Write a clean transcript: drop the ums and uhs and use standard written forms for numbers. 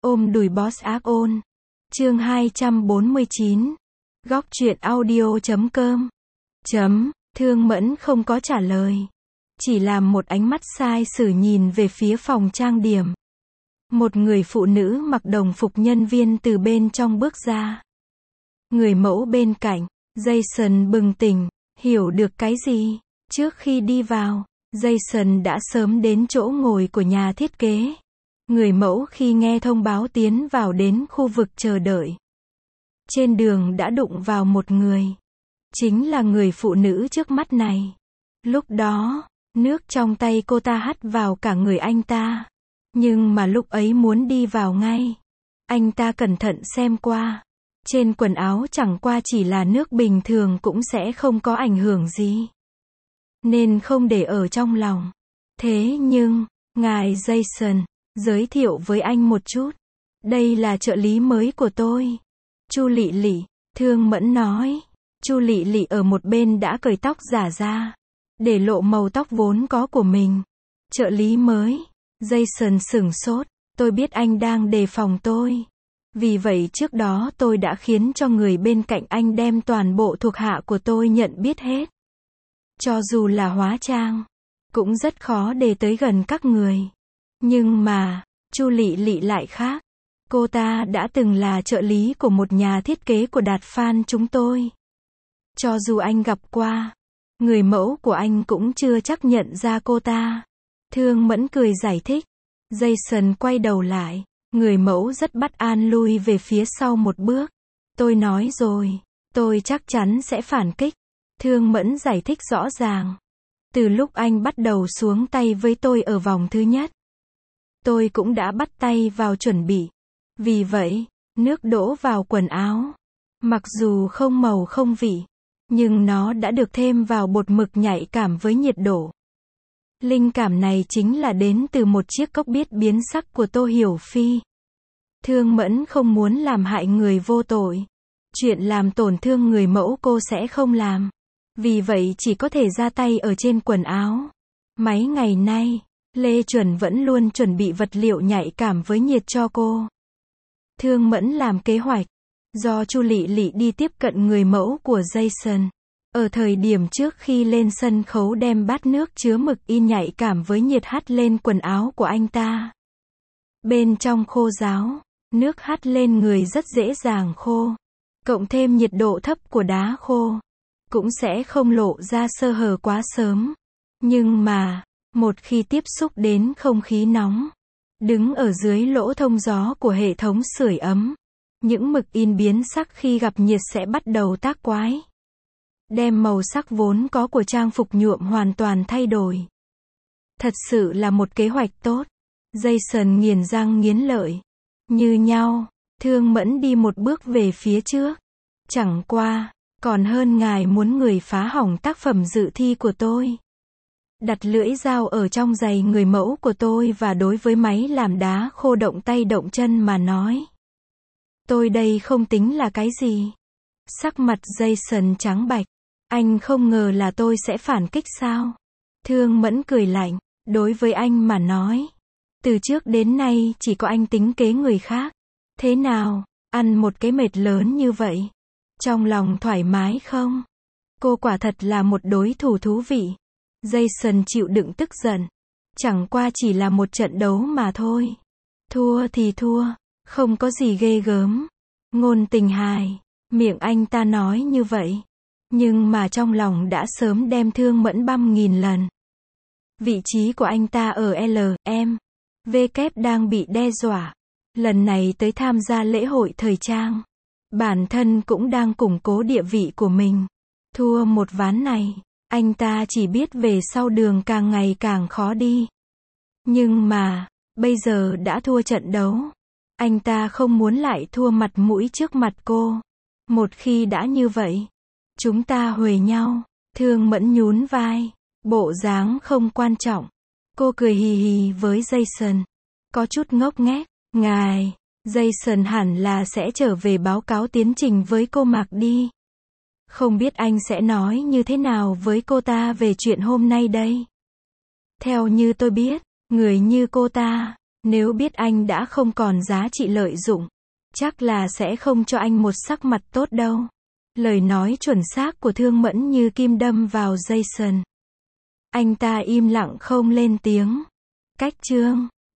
Ôm đùi boss ác ôn. Chương 249. Góc truyện audio.com. Thương Mẫn không có trả lời. Chỉ làm một ánh mắt sai sử nhìn về phía phòng trang điểm. Một người phụ nữ mặc đồng phục nhân viên từ bên trong bước ra. Người mẫu bên cạnh, Jason bừng tỉnh, hiểu được cái gì. Trước khi đi vào, Jason đã sớm đến chỗ ngồi của nhà thiết kế. Người mẫu khi nghe thông báo tiến vào đến khu vực chờ đợi. Trên đường đã đụng vào một người. Chính là người phụ nữ trước mắt này. Lúc đó, nước trong tay cô ta hắt vào cả người anh ta. Nhưng mà lúc ấy muốn đi vào ngay. Anh ta cẩn thận xem qua. Trên quần áo chẳng qua chỉ là nước bình thường cũng sẽ không có ảnh hưởng gì. Nên không để ở trong lòng. Thế nhưng, ngài Jason, giới thiệu với anh một chút. Đây là trợ lý mới của tôi. Chu Lị Lị, Thương Mẫn nói. Chu Lị Lị ở một bên đã cởi tóc giả ra. Để lộ màu tóc vốn có của mình. Trợ lý mới. Jason sửng sốt. Tôi biết anh đang đề phòng tôi. Vì vậy trước đó tôi đã khiến cho người bên cạnh anh đem toàn bộ thuộc hạ của tôi nhận biết hết. Cho dù là hóa trang, cũng rất khó để tới gần các người. Nhưng mà, Chu Lị Lị lại khác. Cô ta đã từng là trợ lý của một nhà thiết kế của Đạt Phan chúng tôi. Cho dù anh gặp qua, người mẫu của anh cũng chưa chắc nhận ra cô ta. Thương Mẫn cười giải thích. Jason quay đầu lại. Người mẫu rất bất an lui về phía sau một bước. Tôi nói rồi, tôi chắc chắn sẽ phản kích. Thương Mẫn giải thích rõ ràng. Từ lúc anh bắt đầu xuống tay với tôi ở vòng thứ nhất, tôi cũng đã bắt tay vào chuẩn bị. Vì vậy, nước đổ vào quần áo. Mặc dù không màu không vị, nhưng nó đã được thêm vào bột mực nhạy cảm với nhiệt độ. Linh cảm này chính là đến từ một chiếc cốc biết biến sắc của Tô Hiểu Phi. Thương Mẫn không muốn làm hại người vô tội. Chuyện làm tổn thương người mẫu cô sẽ không làm. Vì vậy chỉ có thể ra tay ở trên quần áo. Mấy ngày nay, Lê Chuẩn vẫn luôn chuẩn bị vật liệu nhạy cảm với nhiệt cho cô. Thương Mẫn làm kế hoạch. Do Chu Lị Lị đi tiếp cận người mẫu của Jason. Ở thời điểm trước khi lên sân khấu đem bát nước chứa mực in nhạy cảm với nhiệt hắt lên quần áo của anh ta. Bên trong khô ráo, nước hắt lên người rất dễ dàng khô. Cộng thêm nhiệt độ thấp của đá khô, cũng sẽ không lộ ra sơ hở quá sớm. Nhưng mà, một khi tiếp xúc đến không khí nóng, đứng ở dưới lỗ thông gió của hệ thống sưởi ấm, những mực in biến sắc khi gặp nhiệt sẽ bắt đầu tác quái. Đem màu sắc vốn có của trang phục nhuộm hoàn toàn thay đổi. Thật sự là một kế hoạch tốt. Jason nghiến răng nghiến lợi. Như nhau, Thương Mẫn đi một bước về phía trước. Chẳng qua, còn hơn ngài muốn người phá hỏng tác phẩm dự thi của tôi. Đặt lưỡi dao ở trong giày người mẫu của tôi và đối với máy làm đá khô động tay động chân mà nói. Tôi đây không tính là cái gì. Sắc mặt Jason trắng bạch. Anh không ngờ là tôi sẽ phản kích sao? Thương Mẫn cười lạnh. Đối với anh mà nói. Từ trước đến nay chỉ có anh tính kế người khác. Thế nào, ăn một cái mệt lớn như vậy? Trong lòng thoải mái không? Cô quả thật là một đối thủ thú vị. Jason chịu đựng tức giận. Chẳng qua chỉ là một trận đấu mà thôi. Thua thì thua, không có gì ghê gớm. Ngôn tình hài, miệng anh ta nói như vậy. Nhưng mà trong lòng đã sớm đem Thương Mẫn băm nghìn lần. Vị trí của anh ta ở LMW đang bị đe dọa. Lần này tới tham gia lễ hội thời trang. Bản thân cũng đang củng cố địa vị của mình. Thua một ván này, anh ta chỉ biết về sau đường càng ngày càng khó đi. Nhưng mà, bây giờ đã thua trận đấu. Anh ta không muốn lại thua mặt mũi trước mặt cô. Một khi đã như vậy, chúng ta huề nhau. Thương Mẫn nhún vai. Bộ dáng không quan trọng. Cô cười hì hì với Jason. Có chút ngốc nghếch. Ngài, Jason hẳn là sẽ trở về báo cáo tiến trình với cô Mạc đi. Không biết anh sẽ nói như thế nào với cô ta về chuyện hôm nay đây. Theo như tôi biết, người như cô ta, Nếu biết anh đã không còn giá trị lợi dụng, chắc là sẽ không cho anh một sắc mặt tốt đâu. Lời nói chuẩn xác của Thương Mẫn như kim đâm vào Jason. Anh ta im lặng không lên tiếng. Cách chương